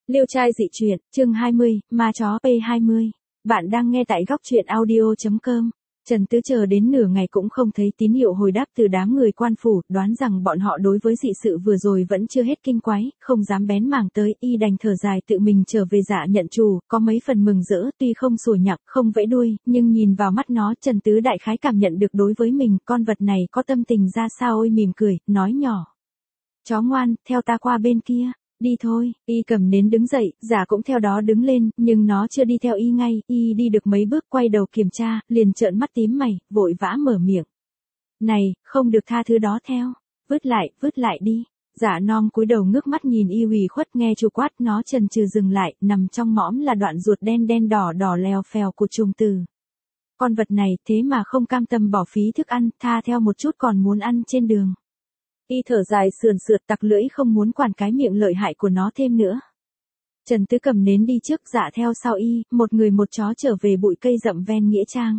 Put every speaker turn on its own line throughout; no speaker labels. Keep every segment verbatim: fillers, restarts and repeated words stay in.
Liêu trai dị truyện, chương hai mươi, ma chó P hai mươi. Bạn đang nghe tại góc truyện audio chấm com. Trần Tứ chờ đến nửa ngày cũng không thấy tín hiệu hồi đáp từ đám người quan phủ, đoán rằng bọn họ đối với dị sự vừa rồi vẫn chưa hết kinh quái, không dám bén mảng tới, y đành thở dài tự mình trở về dạ nhận chủ, có mấy phần mừng rỡ, tuy không sủa nhạc, không vẫy đuôi, nhưng nhìn vào mắt nó, Trần Tứ đại khái cảm nhận được đối với mình, con vật này có tâm tình ra sao. Ôi mỉm cười, nói nhỏ: chó ngoan, theo ta qua bên kia. Đi thôi. Y cầm nến đứng dậy, giả cũng theo đó đứng lên, nhưng nó chưa đi theo y ngay, y đi được mấy bước quay đầu kiểm tra, liền trợn mắt tím mày, vội vã mở miệng: này, không được tha thứ đó theo, vứt lại, vứt lại đi. Giả non cúi đầu ngước mắt nhìn y ủy khuất, nghe chủ quát, nó chần chừ dừng lại, nằm trong mõm là đoạn ruột đen đen đỏ đỏ lèo phèo của trùng tử. Con vật này thế mà không cam tâm bỏ phí thức ăn, tha theo một chút còn muốn ăn trên đường. Y thở dài sườn sượt tặc lưỡi không muốn quản cái miệng lợi hại của nó thêm nữa. Trần Tứ cầm nến đi trước, dạ theo sau y, một người một chó trở về bụi cây rậm ven nghĩa trang.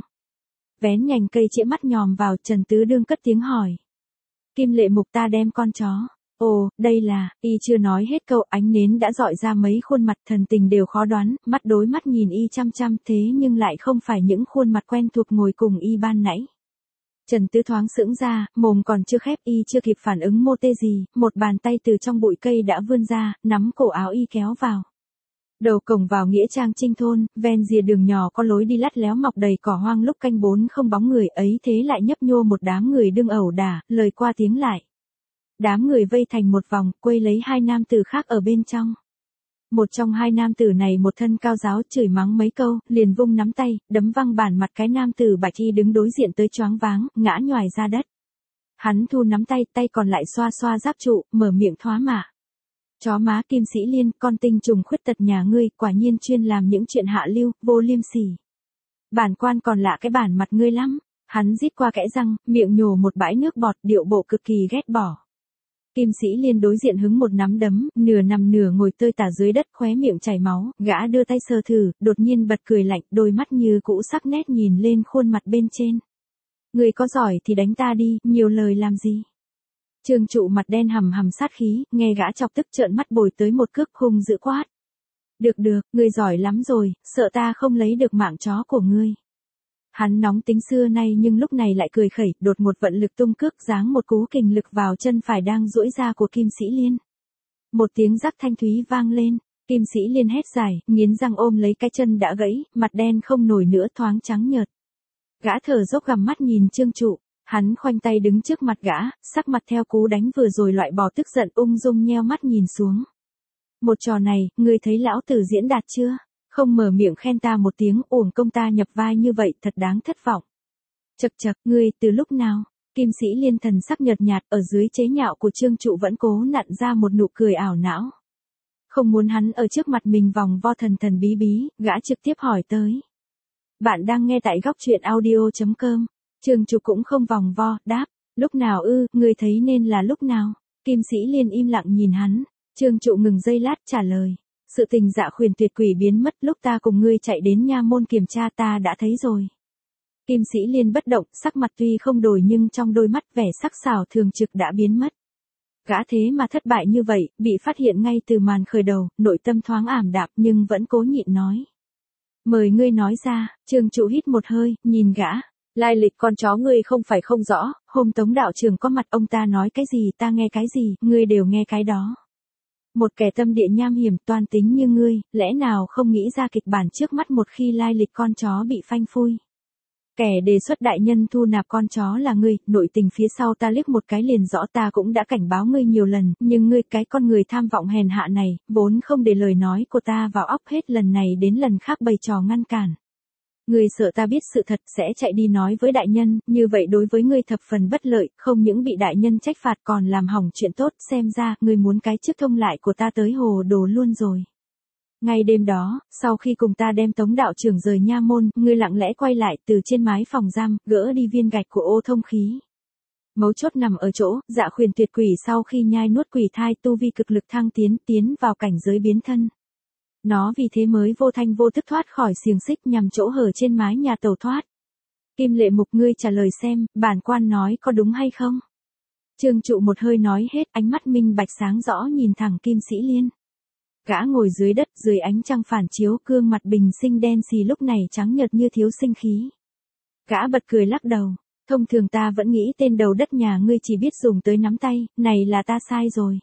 Vén nhành cây chĩa mắt nhòm vào, Trần Tứ đương cất tiếng hỏi: Kim Lệ Mục, ta đem con chó. Ồ, đây là, y chưa nói hết câu, ánh nến đã dọi ra mấy khuôn mặt thần tình đều khó đoán, mắt đối mắt nhìn y chăm chăm, thế nhưng lại không phải những khuôn mặt quen thuộc ngồi cùng y ban nãy. Trần Tứ thoáng sững ra, mồm còn chưa khép, y chưa kịp phản ứng mô tê gì, một bàn tay từ trong bụi cây đã vươn ra, nắm cổ áo y kéo vào. Đầu cổng vào nghĩa trang Trinh thôn, ven rìa đường nhỏ có lối đi lắt léo mọc đầy cỏ hoang, lúc canh bốn không bóng người ấy thế lại nhấp nhô một đám người đương ẩu đả, lời qua tiếng lại. Đám người vây thành một vòng, quây lấy hai nam tử khác ở bên trong. Một trong hai nam tử này một thân cao giáo, chửi mắng mấy câu, liền vung nắm tay, đấm văng bản mặt cái nam tử bạch y đứng đối diện tới choáng váng, ngã nhoài ra đất. Hắn thu nắm tay, tay còn lại xoa xoa giáp trụ, mở miệng thoá mạ: chó má Kim Sĩ Liên, con tinh trùng khuyết tật nhà ngươi, quả nhiên chuyên làm những chuyện hạ lưu, vô liêm sỉ. Bản quan còn lạ cái bản mặt ngươi lắm. Hắn rít qua kẽ răng, miệng nhổ một bãi nước bọt, điệu bộ cực kỳ ghét bỏ. Kim Sĩ Liên đối diện hứng một nắm đấm, nửa nằm nửa ngồi tơi tả dưới đất, khóe miệng chảy máu, gã đưa tay sờ thử, đột nhiên bật cười lạnh, đôi mắt như cũ sắc nét nhìn lên khuôn mặt bên trên. Người có giỏi thì đánh ta đi, nhiều lời làm gì. Trương Trụ mặt đen hầm hầm sát khí, nghe gã chọc tức trợn mắt bồi tới một cước hung dữ quát: được được, ngươi giỏi lắm rồi, sợ ta không lấy được mạng chó của ngươi. Hắn nóng tính xưa nay nhưng lúc này lại cười khẩy, đột một vận lực tung cước giáng một cú kình lực vào chân phải đang duỗi ra của Kim Sĩ Liên. Một tiếng rắc thanh thúy vang lên, Kim Sĩ Liên hét dài, nghiến răng ôm lấy cái chân đã gãy, mặt đen không nổi nữa, thoáng trắng nhợt. Gã thở dốc gằm mắt nhìn Trương Trụ, hắn khoanh tay đứng trước mặt gã, sắc mặt theo cú đánh vừa rồi loại bỏ tức giận, ung dung nheo mắt nhìn xuống. Một trò này, ngươi thấy lão tử diễn đạt chưa? Không mở miệng khen ta một tiếng, uổng công ta nhập vai như vậy, thật đáng thất vọng. Chậc chậc, ngươi, từ lúc nào? Kim Sĩ Liên thần sắc nhợt nhạt, ở dưới chế nhạo của Trương Trụ vẫn cố nặn ra một nụ cười ảo não. Không muốn hắn ở trước mặt mình vòng vo thần thần bí bí, gã trực tiếp hỏi tới. Bạn đang nghe tại góc truyện audio chấm com. Trương Trụ cũng không vòng vo, đáp: lúc nào ư, ngươi thấy nên là lúc nào? Kim Sĩ Liên im lặng nhìn hắn. Trương Trụ ngừng giây lát trả lời: sự tình Dạ Khuyển tuyệt quỷ biến mất lúc ta cùng ngươi chạy đến nha môn kiểm tra ta đã thấy rồi. Kim Sĩ Liên bất động, sắc mặt tuy không đổi nhưng trong đôi mắt vẻ sắc sảo thường trực đã biến mất. Gã thế mà thất bại như vậy, bị phát hiện ngay từ màn khởi đầu, nội tâm thoáng ảm đạm nhưng vẫn cố nhịn nói: mời ngươi nói ra. Trương Trụ hít một hơi, nhìn gã: lai lịch con chó ngươi không phải không rõ, hôm Tống đạo trưởng có mặt ông ta nói cái gì ta nghe cái gì, ngươi đều nghe cái đó. Một kẻ tâm địa nham hiểm toan tính như ngươi, lẽ nào không nghĩ ra kịch bản trước mắt một khi lai lịch con chó bị phanh phui. Kẻ đề xuất đại nhân thu nạp con chó là ngươi, nội tình phía sau ta liếc một cái liền rõ, ta cũng đã cảnh báo ngươi nhiều lần, nhưng ngươi cái con người tham vọng hèn hạ này, vốn không để lời nói của ta vào óc, hết lần này đến lần khác bày trò ngăn cản. Ngươi sợ ta biết sự thật sẽ chạy đi nói với đại nhân, như vậy đối với ngươi thập phần bất lợi, không những bị đại nhân trách phạt còn làm hỏng chuyện tốt, xem ra ngươi muốn cái chức thông lại của ta tới hồ đồ luôn rồi. Ngay đêm đó, sau khi cùng ta đem Tống đạo trưởng rời nha môn, ngươi lặng lẽ quay lại từ trên mái phòng giam, gỡ đi viên gạch của ô thông khí. Mấu chốt nằm ở chỗ, Dạ Khuyển tuyệt quỷ sau khi nhai nuốt quỷ thai tu vi cực lực thăng tiến, tiến vào cảnh giới biến thân. Nó vì thế mới vô thanh vô tức thoát khỏi xiềng xích nhằm chỗ hở trên mái nhà tẩu thoát. Kim Lệ Mục, ngươi trả lời xem, bản quan nói có đúng hay không? Trương Trụ một hơi nói hết, ánh mắt minh bạch sáng rõ nhìn thẳng Kim Sĩ Liên. Gã ngồi dưới đất, dưới ánh trăng phản chiếu, gương mặt bình sinh đen xì lúc này trắng nhợt như thiếu sinh khí. Gã bật cười lắc đầu, thông thường ta vẫn nghĩ tên đầu đất nhà ngươi chỉ biết dùng tới nắm tay, này là ta sai rồi.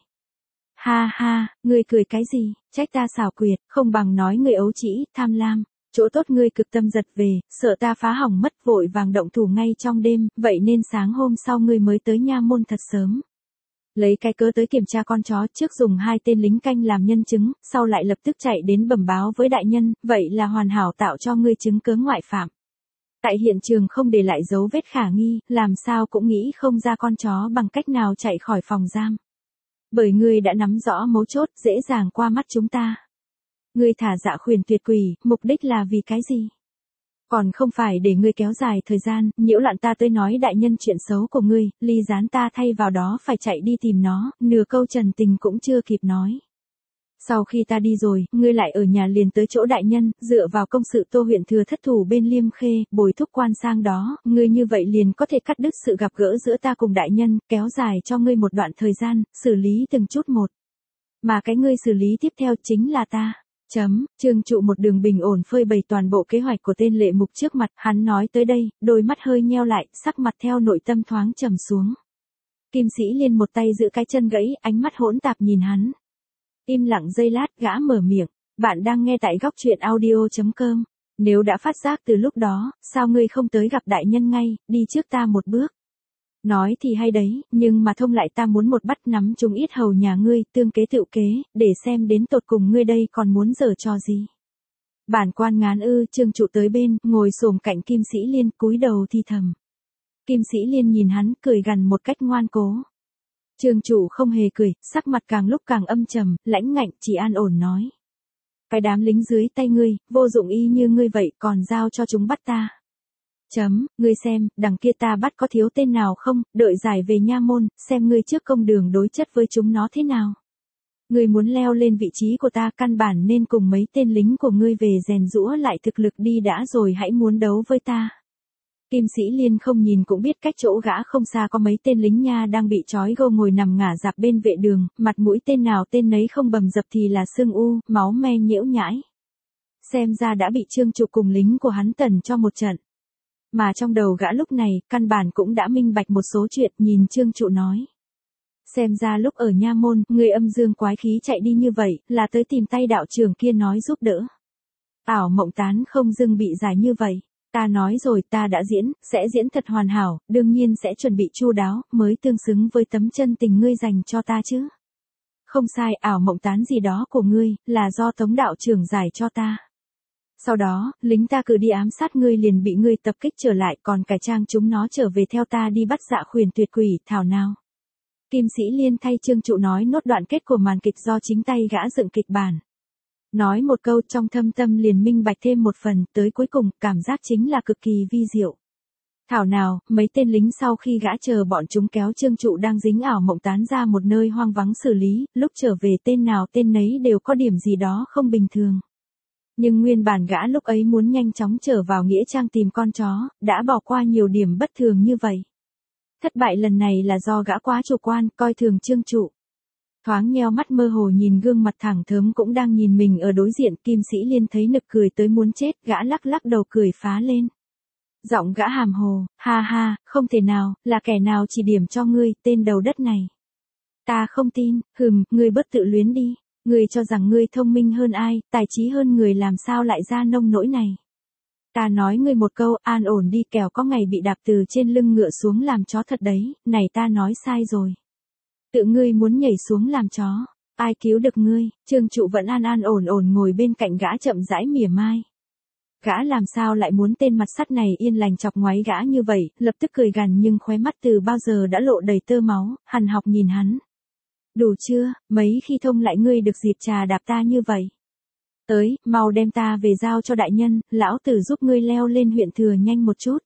Ha ha, ngươi cười cái gì, trách ta xảo quyệt, không bằng nói ngươi ấu trĩ, tham lam. Chỗ tốt ngươi cực tâm giật về, sợ ta phá hỏng mất, vội vàng động thủ ngay trong đêm, vậy nên sáng hôm sau ngươi mới tới nha môn thật sớm. Lấy cái cớ tới kiểm tra con chó, trước dùng hai tên lính canh làm nhân chứng, sau lại lập tức chạy đến bẩm báo với đại nhân, vậy là hoàn hảo tạo cho ngươi chứng cớ ngoại phạm. Tại hiện trường không để lại dấu vết khả nghi, làm sao cũng nghĩ không ra con chó bằng cách nào chạy khỏi phòng giam. Bởi ngươi đã nắm rõ mấu chốt, dễ dàng qua mắt chúng ta. Ngươi thả dạ khuyển tuyệt quỷ, mục đích là vì cái gì? Còn không phải để ngươi kéo dài thời gian, nhiễu loạn ta tới nói đại nhân chuyện xấu của ngươi, ly gián ta thay vào đó phải chạy đi tìm nó, nửa câu trần tình cũng chưa kịp nói. Sau khi ta đi rồi, ngươi lại ở nhà liền tới chỗ đại nhân, dựa vào công sự Tô huyện thừa thất thủ bên Liêm Khê, bồi thúc quan sang đó, ngươi như vậy liền có thể cắt đứt sự gặp gỡ giữa ta cùng đại nhân, kéo dài cho ngươi một đoạn thời gian, xử lý từng chút một. Mà cái ngươi xử lý tiếp theo chính là ta. Chấm, Trương Trụ một đường bình ổn phơi bày toàn bộ kế hoạch của tên lệ mục trước mặt, hắn nói tới đây, đôi mắt hơi nheo lại, sắc mặt theo nội tâm thoáng trầm xuống. Kim Sĩ Liên một tay giữ cái chân gãy, ánh mắt hỗn tạp nhìn hắn. Im lặng giây lát, gã mở miệng, bạn đang nghe tại góc truyện audio chấm com. Nếu đã phát giác từ lúc đó, sao ngươi không tới gặp đại nhân ngay, đi trước ta một bước. Nói thì hay đấy, nhưng mà thông lại ta muốn một bắt nắm chúng ít hầu nhà ngươi, tương kế tựu kế, để xem đến tột cùng ngươi đây còn muốn giở trò gì. Bản quan ngán ư, Trương Trụ tới bên, ngồi xổm cạnh Kim Sĩ Liên, cúi đầu thi thầm. Kim Sĩ Liên nhìn hắn, cười gằn một cách ngoan cố. Trương Trụ không hề cười, sắc mặt càng lúc càng âm trầm, lãnh ngạnh, chỉ an ổn nói. Cái đám lính dưới tay ngươi, vô dụng y như ngươi vậy, còn giao cho chúng bắt ta. Chấm, ngươi xem, đằng kia ta bắt có thiếu tên nào không, đợi giải về nha môn, xem ngươi trước công đường đối chất với chúng nó thế nào. Ngươi muốn leo lên vị trí của ta, căn bản nên cùng mấy tên lính của ngươi về rèn giũa lại thực lực đi đã rồi hãy muốn đấu với ta. Kim Sĩ Liên không nhìn cũng biết cách chỗ gã không xa có mấy tên lính nha đang bị trói gô ngồi nằm ngả dạp bên vệ đường, mặt mũi tên nào tên nấy không bầm dập thì là sưng u, máu me nhiễu nhãi. Xem ra đã bị Trương Trụ cùng lính của hắn tần cho một trận. Mà trong đầu gã lúc này, căn bản cũng đã minh bạch một số chuyện, nhìn Trương Trụ nói. Xem ra lúc ở nha môn, người âm dương quái khí chạy đi như vậy, là tới tìm tay đạo trưởng kia nói giúp đỡ. Ảo mộng tán không dưng bị giải như vậy. Ta nói rồi, ta đã diễn, sẽ diễn thật hoàn hảo, đương nhiên sẽ chuẩn bị chu đáo, mới tương xứng với tấm chân tình ngươi dành cho ta chứ. Không sai, ảo mộng tán gì đó của ngươi, là do Tống đạo trưởng giải cho ta. Sau đó, lính ta cử đi ám sát ngươi liền bị ngươi tập kích trở lại, còn cải trang chúng nó trở về theo ta đi bắt dạ khuyển tuyệt quỷ, thảo nào. Kim Sĩ Liên thay Trương Trụ nói nốt đoạn kết của màn kịch do chính tay gã dựng kịch bản. Nói một câu trong thâm tâm liền minh bạch thêm một phần, tới cuối cùng, cảm giác chính là cực kỳ vi diệu. Thảo nào, mấy tên lính sau khi gã chờ bọn chúng kéo Trương Trụ đang dính ảo mộng tán ra một nơi hoang vắng xử lý, lúc trở về tên nào tên nấy đều có điểm gì đó không bình thường. Nhưng nguyên bản gã lúc ấy muốn nhanh chóng trở vào nghĩa trang tìm con chó, đã bỏ qua nhiều điểm bất thường như vậy. Thất bại lần này là do gã quá chủ quan, coi thường Trương Trụ. Thoáng nheo mắt mơ hồ nhìn gương mặt thẳng thớm cũng đang nhìn mình ở đối diện, Kim Sĩ Liên thấy nực cười tới muốn chết, gã lắc lắc đầu cười phá lên. Giọng gã hàm hồ, ha ha, không thể nào, là kẻ nào chỉ điểm cho ngươi, tên đầu đất này. Ta không tin, hừm, ngươi bớt tự luyến đi, ngươi cho rằng ngươi thông minh hơn ai, tài trí hơn người làm sao lại ra nông nỗi này. Ta nói ngươi một câu, an ổn đi kẻo có ngày bị đạp từ trên lưng ngựa xuống làm chó thật đấy, này ta nói sai rồi. Tự ngươi muốn nhảy xuống làm chó, ai cứu được ngươi, Trương Trụ vẫn an an ổn ổn ngồi bên cạnh gã chậm rãi mỉa mai. Gã làm sao lại muốn tên mặt sắt này yên lành chọc ngoáy gã như vậy, lập tức cười gằn nhưng khóe mắt từ bao giờ đã lộ đầy tơ máu, hằn học nhìn hắn. Đủ chưa, mấy khi thông lại ngươi được dịp trà đạp ta như vậy. Tới, mau đem ta về giao cho đại nhân, lão tử giúp ngươi leo lên huyện thừa nhanh một chút.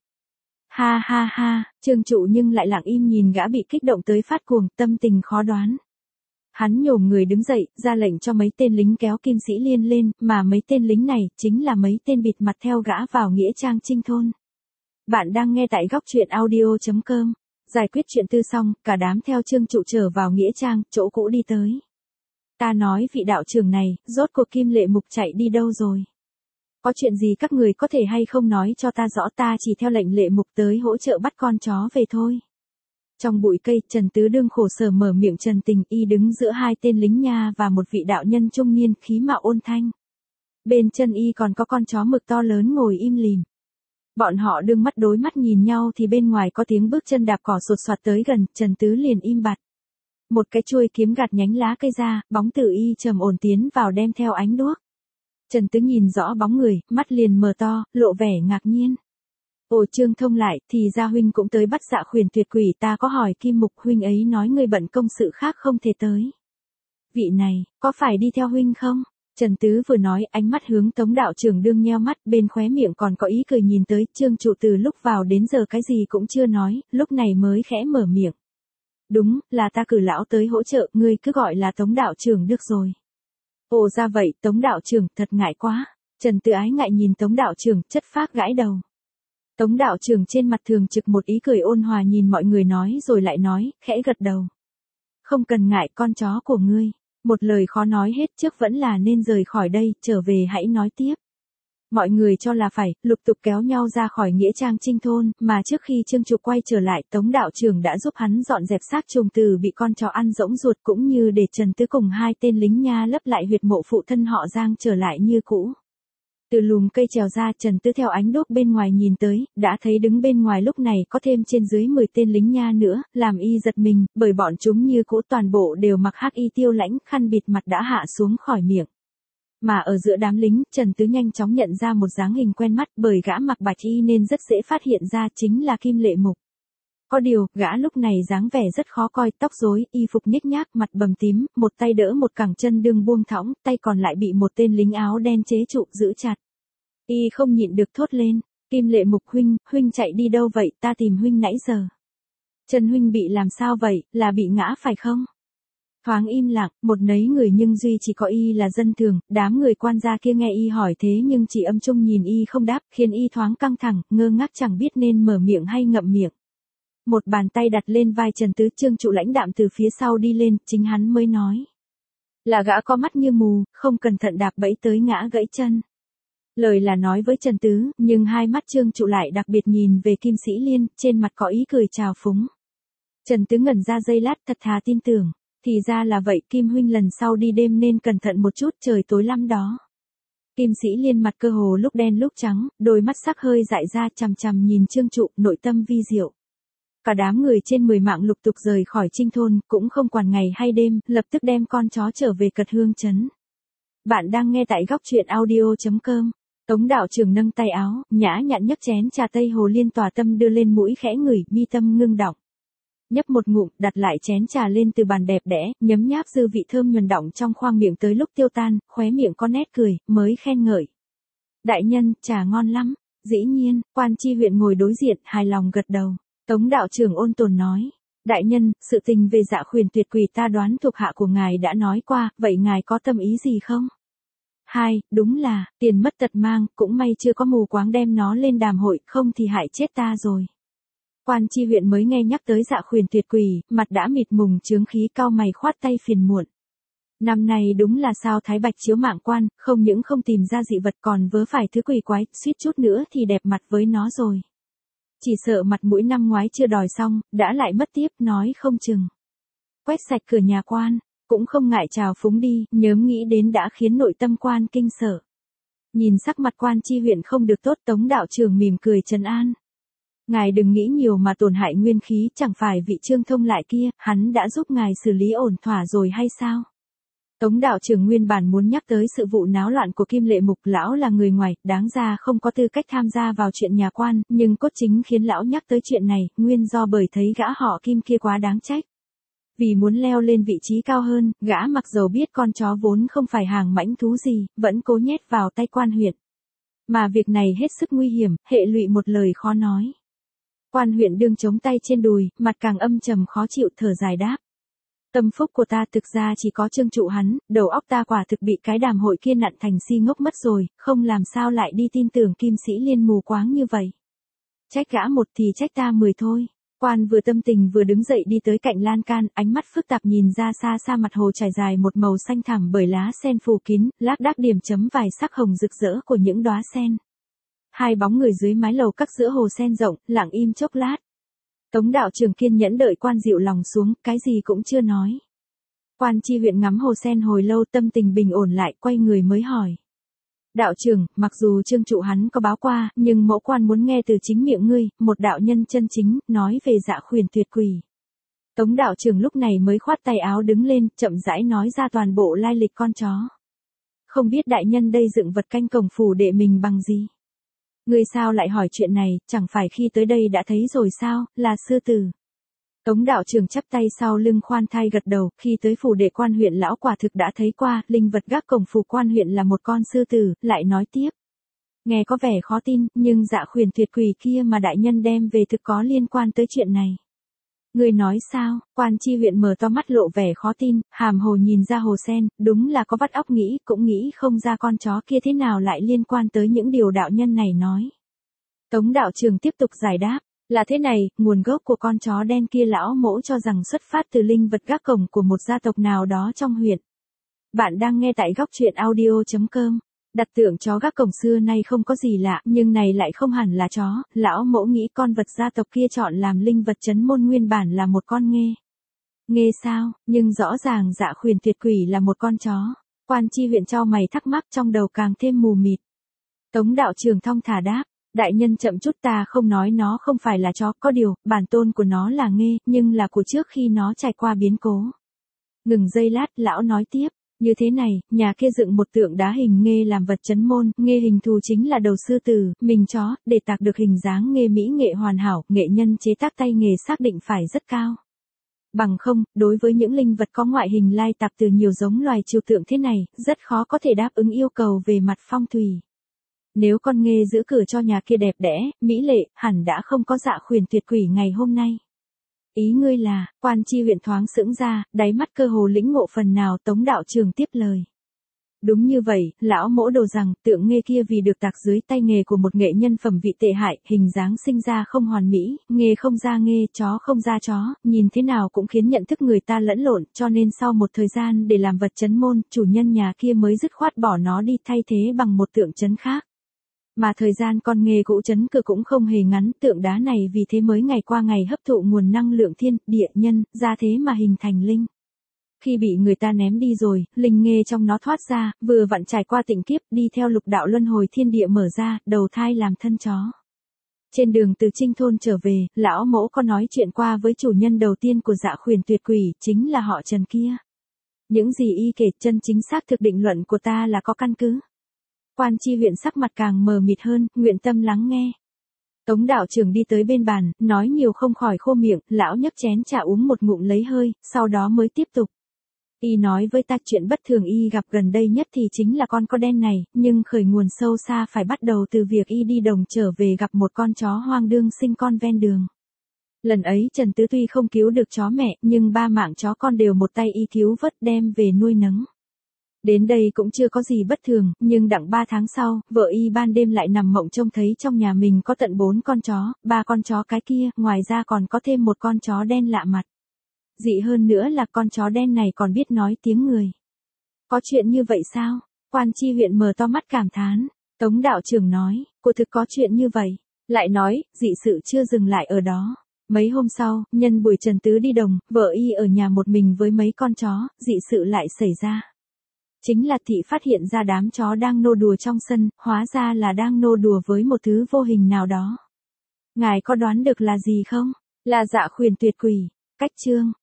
Ha ha ha, Trương Trụ nhưng lại lặng im nhìn gã bị kích động tới phát cuồng, tâm tình khó đoán. Hắn nhổm người đứng dậy, ra lệnh cho mấy tên lính kéo Kim Sĩ Liên lên, mà mấy tên lính này, chính là mấy tên bịt mặt theo gã vào nghĩa trang Trinh Thôn. Bạn đang nghe tại góc truyện audio chấm com. Giải quyết chuyện tư xong, cả đám theo Trương Trụ trở vào nghĩa trang, chỗ cũ đi tới. Ta nói vị đạo trưởng này, rốt cuộc Kim Lệ Mục chạy đi đâu rồi? Có chuyện gì các người có thể hay không nói cho ta rõ, ta chỉ theo lệnh Lệ Mục tới hỗ trợ bắt con chó về thôi. Trong bụi cây, Trần Tứ Đương khổ sở mở miệng. Trần Tình Y đứng giữa hai tên lính nha và một vị đạo nhân trung niên, khí mạo ôn thanh. Bên chân y còn có con chó mực to lớn ngồi im lìm. Bọn họ đương mắt đối mắt nhìn nhau thì bên ngoài có tiếng bước chân đạp cỏ sột soạt tới gần, Trần Tứ liền im bặt. Một cái chuôi kiếm gạt nhánh lá cây ra, bóng tử y trầm ổn tiến vào đem theo ánh đuốc. Trần Tứ nhìn rõ bóng người, mắt liền mở to, lộ vẻ ngạc nhiên. Ồ, Trương Thông lại, thì ra huynh cũng tới bắt Dạ Khuyển tuyệt quỷ. Ta có hỏi Kim Mục, huynh ấy nói người bận công sự khác không thể tới. Vị này, có phải đi theo huynh không? Trần Tứ vừa nói, ánh mắt hướng Tống đạo trưởng đương nheo mắt, bên khóe miệng còn có ý cười nhìn tới. Trương trụ từ lúc vào đến giờ cái gì cũng chưa nói, lúc này mới khẽ mở miệng. Đúng, là ta cử lão tới hỗ trợ, ngươi cứ gọi là Tống đạo trưởng được rồi. Ồ ra vậy, Tống đạo trưởng, thật ngại quá. Trần Tứ ái ngại nhìn Tống đạo trưởng, chất phác gãi đầu. Tống đạo trưởng trên mặt thường trực một ý cười ôn hòa nhìn mọi người nói rồi lại nói, khẽ gật đầu. Không cần ngại, con chó của ngươi. Một lời khó nói hết, trước vẫn là nên rời khỏi đây, trở về hãy nói tiếp. Mọi người cho là phải, lục tục kéo nhau ra khỏi nghĩa trang Trinh thôn, mà trước khi Trương Trục quay trở lại, Tống đạo trưởng đã giúp hắn dọn dẹp xác trùng từ bị con chó ăn rỗng ruột, cũng như để Trần Tứ cùng hai tên lính nha lấp lại huyệt mộ phụ thân họ Giang trở lại như cũ. Từ lùm cây trèo ra, Trần Tứ theo ánh đuốc bên ngoài nhìn tới, đã thấy đứng bên ngoài lúc này có thêm trên dưới mười tên lính nha nữa, làm y giật mình, bởi bọn chúng như cũ toàn bộ đều mặc hắc y tiêu lãnh, khăn bịt mặt đã hạ xuống khỏi miệng. Mà ở giữa đám lính, Trần Tứ nhanh chóng nhận ra một dáng hình quen mắt, bởi gã mặc bạch y nên rất dễ phát hiện ra chính là Kim Lệ Mục. Có điều, gã lúc này dáng vẻ rất khó coi, tóc rối, y phục nhếch nhác, mặt bầm tím, một tay đỡ một cẳng chân đương buông thõng, tay còn lại bị một tên lính áo đen chế trụ giữ chặt. Y không nhịn được thốt lên, Kim Lệ Mục huynh, huynh chạy đi đâu vậy, ta tìm huynh nãy giờ. Trần huynh bị làm sao vậy, là bị ngã phải không? Thoáng im lặng, một nấy người nhưng duy chỉ có y là dân thường, đám người quan gia kia nghe y hỏi thế nhưng chỉ âm trung nhìn y không đáp, khiến y thoáng căng thẳng, ngơ ngác chẳng biết nên mở miệng hay ngậm miệng. Một bàn tay đặt lên vai Trần Tứ, Trương trụ lãnh đạm từ phía sau đi lên, chính hắn mới nói. Là gã có mắt như mù, không cẩn thận đạp bẫy tới ngã gãy chân. Lời là nói với Trần Tứ, nhưng hai mắt Trương trụ lại đặc biệt nhìn về Kim Sĩ Liên, trên mặt có ý cười trào phúng. Trần Tứ ngẩn ra giây lát, thật thà tin tưởng. Thì ra là vậy, Kim huynh lần sau đi đêm nên cẩn thận một chút, trời tối lắm đó. Kim Sĩ Liên mặt cơ hồ lúc đen lúc trắng, đôi mắt sắc hơi dại ra, chằm chằm nhìn Trương trụ, nội tâm vi diệu. Cả đám người trên mười mạng lục tục rời khỏi Trinh thôn, cũng không quản ngày hay đêm, lập tức đem con chó trở về Cật Hương trấn. Bạn đang nghe tại góc truyện audio chấm com. Tống đạo trưởng nâng tay áo, nhã nhặn nhấp chén trà Tây Hồ Liên tỏa tâm đưa lên mũi khẽ ngửi, mi tâm ngưng đọng. Nhấp một ngụm, đặt lại chén trà lên từ bàn đẹp đẽ, nhấm nháp dư vị thơm nhuần đọng trong khoang miệng tới lúc tiêu tan, khóe miệng có nét cười, mới khen ngợi. Đại nhân, trà ngon lắm. Dĩ nhiên, quan chi huyện ngồi đối diện, hài lòng gật đầu. Tống đạo trưởng ôn tồn nói. Đại nhân, sự tình về Dạ Khuyển tuyệt quỷ ta đoán thuộc hạ của ngài đã nói qua, vậy ngài có tâm ý gì không? Hai, đúng là, tiền mất tật mang, cũng may chưa có mù quáng đem nó lên đàm hội, không thì hại chết ta rồi. Quan chi huyện mới nghe nhắc tới Dạ Khuyển tuyệt quỷ, mặt đã mịt mùng chướng khí, cao mày khoát tay phiền muộn. Năm nay đúng là sao Thái Bạch chiếu mạng quan, không những không tìm ra dị vật còn vớ phải thứ quỷ quái, suýt chút nữa thì đẹp mặt với nó rồi. Chỉ sợ mặt mũi năm ngoái chưa đòi xong, đã lại mất tiếp, nói không chừng. Quét sạch cửa nhà quan, cũng không ngại trào phúng đi, nhớm nghĩ đến đã khiến nội tâm quan kinh sợ. Nhìn sắc mặt quan chi huyện không được tốt, Tống đạo trưởng mỉm cười trấn an. Ngài đừng nghĩ nhiều mà tổn hại nguyên khí, chẳng phải vị Trương Thông lại kia, hắn đã giúp ngài xử lý ổn thỏa rồi hay sao? Tống đạo trưởng nguyên bản muốn nhắc tới sự vụ náo loạn của Kim Lệ Mục, lão là người ngoài, đáng ra không có tư cách tham gia vào chuyện nhà quan, nhưng cốt chính khiến lão nhắc tới chuyện này, nguyên do bởi thấy gã họ Kim kia quá đáng trách. Vì muốn leo lên vị trí cao hơn, gã mặc dầu biết con chó vốn không phải hàng mãnh thú gì, vẫn cố nhét vào tay quan huyện. Mà việc này hết sức nguy hiểm, hệ lụy một lời khó nói. Quan huyện đương chống tay trên đùi, mặt càng âm trầm khó chịu, thở dài đáp. Tâm phúc của ta thực ra chỉ có Trương trụ hắn, đầu óc ta quả thực bị cái đàm hội kia nặn thành si ngốc mất rồi, không làm sao lại đi tin tưởng Kim Sĩ Liên mù quáng như vậy. Trách gã một thì trách ta mười thôi. Quan vừa tâm tình vừa đứng dậy đi tới cạnh lan can, ánh mắt phức tạp nhìn ra xa xa mặt hồ trải dài một màu xanh thẳm bởi lá sen phủ kín, lác đác điểm chấm vài sắc hồng rực rỡ của những đóa sen. Hai bóng người dưới mái lầu các giữa hồ sen rộng, lặng im chốc lát. Tống đạo trưởng kiên nhẫn đợi quan dịu lòng xuống, cái gì cũng chưa nói. Quan Chi Huyện ngắm hồ sen hồi lâu, tâm tình bình ổn lại, quay người mới hỏi. Đạo trưởng, mặc dù Trương trụ hắn có báo qua, nhưng mẫu quan muốn nghe từ chính miệng ngươi, một đạo nhân chân chính, nói về Dạ Khuyển tuyệt quỷ. Tống đạo trưởng lúc này mới khoát tay áo đứng lên, chậm rãi nói ra toàn bộ lai lịch con chó. Không biết đại nhân đây dựng vật canh cổng phủ đệ mình bằng gì? Ngươi sao lại hỏi chuyện này, chẳng phải khi tới đây đã thấy rồi sao, là sư tử. Tống đạo trưởng chắp tay sau lưng khoan thai gật đầu, khi tới phủ đệ quan huyện lão quả thực đã thấy qua, linh vật gác cổng phủ quan huyện là một con sư tử, lại nói tiếp. Nghe có vẻ khó tin, nhưng Dạ Khuyển tuyệt quỷ kia mà đại nhân đem về thực có liên quan tới chuyện này. Người nói sao? Quan Chi Huyện mở to mắt lộ vẻ khó tin, hàm hồ nhìn ra hồ sen, đúng là có vắt óc nghĩ, cũng nghĩ không ra con chó kia thế nào lại liên quan tới những điều đạo nhân này nói. Tống đạo trưởng tiếp tục giải đáp. Là thế này, nguồn gốc của con chó đen kia lão mỗ cho rằng xuất phát từ linh vật gác cổng của một gia tộc nào đó trong huyện. Bạn đang nghe tại góc truyện audio chấm com. Đặt tượng chó gác cổng xưa nay không có gì lạ, nhưng này lại không hẳn là chó, lão mỗ nghĩ con vật gia tộc kia chọn làm linh vật trấn môn nguyên bản là một con nghê. Nghê sao, nhưng rõ ràng Dạ Khuyển tuyệt quỷ là một con chó. Quan Chi Huyện trao mày thắc mắc trong đầu càng thêm mù mịt. Tống đạo trưởng thong thả đáp. Đại nhân chậm chút, ta không nói nó không phải là chó, có điều, bản tôn của nó là nghê, nhưng là của trước khi nó trải qua biến cố. Ngừng giây lát, lão nói tiếp, như thế này, nhà kia dựng một tượng đá hình nghê làm vật trấn môn, nghê hình thù chính là đầu sư tử, mình chó, để tạc được hình dáng nghê mỹ nghệ hoàn hảo, nghệ nhân chế tác tay nghề xác định phải rất cao. Bằng không, đối với những linh vật có ngoại hình lai tạp từ nhiều giống loài trừu tượng thế này, rất khó có thể đáp ứng yêu cầu về mặt phong thủy. Nếu con nghê giữ cửa cho nhà kia đẹp đẽ, mỹ lệ, hẳn đã không có Dạ Khuyển tuyệt quỷ ngày hôm nay. Ý ngươi là, Quan Chi Huyện thoáng sững ra, đáy mắt cơ hồ lĩnh ngộ phần nào. Tống đạo trưởng tiếp lời. Đúng như vậy, lão mỗ đồ rằng, tượng nghê kia vì được tạc dưới tay nghề của một nghệ nhân phẩm vị tệ hại, hình dáng sinh ra không hoàn mỹ, nghê không ra nghê, chó không ra chó, nhìn thế nào cũng khiến nhận thức người ta lẫn lộn, cho nên sau một thời gian để làm vật trấn môn, chủ nhân nhà kia mới dứt khoát bỏ nó đi thay thế bằng một tượng trấn khác. Mà thời gian con nghê cũ trấn cử cũng không hề ngắn, tượng đá này vì thế mới ngày qua ngày hấp thụ nguồn năng lượng thiên, địa, nhân, ra thế mà hình thành linh. Khi bị người ta ném đi rồi, linh nghê trong nó thoát ra, vừa vặn trải qua tịnh kiếp, đi theo lục đạo luân hồi thiên địa mở ra, đầu thai làm thân chó. Trên đường từ Trinh thôn trở về, lão mỗ có nói chuyện qua với chủ nhân đầu tiên của Dạ Khuyển tuyệt quỷ, chính là họ Trần kia. Những gì y kể chân chính xác thực định luận của ta là có căn cứ. Quan Chi Huyện sắc mặt càng mờ mịt hơn, nguyện tâm lắng nghe. Tống đạo trưởng đi tới bên bàn, nói nhiều không khỏi khô miệng, lão nhấc chén trà uống một ngụm lấy hơi, sau đó mới tiếp tục. Y nói với ta chuyện bất thường y gặp gần đây nhất thì chính là con có đen này, nhưng khởi nguồn sâu xa phải bắt đầu từ việc y đi đồng trở về gặp một con chó hoang đương sinh con ven đường. Lần ấy Trần Tứ tuy không cứu được chó mẹ, nhưng ba mạng chó con đều một tay y cứu vớt đem về nuôi nấng. Đến đây cũng chưa có gì bất thường, nhưng đặng ba tháng sau, vợ y ban đêm lại nằm mộng trông thấy trong nhà mình có tận bốn con chó, ba con chó cái kia, ngoài ra còn có thêm một con chó đen lạ mặt. Dị hơn nữa là con chó đen này còn biết nói tiếng người. Có chuyện như vậy sao? Quan Chi Huyện mở to mắt cảm thán. Tống đạo trưởng nói, cô thực có chuyện như vậy. Lại nói, dị sự chưa dừng lại ở đó. Mấy hôm sau, nhân buổi Trần Tứ đi đồng, vợ y ở nhà một mình với mấy con chó, dị sự lại xảy ra. Chính là thị phát hiện ra đám chó đang nô đùa trong sân, hóa ra là đang nô đùa với một thứ vô hình nào đó. Ngài có đoán được là gì không? Là Dạ Khuyển tuyệt quỷ. Cách chương.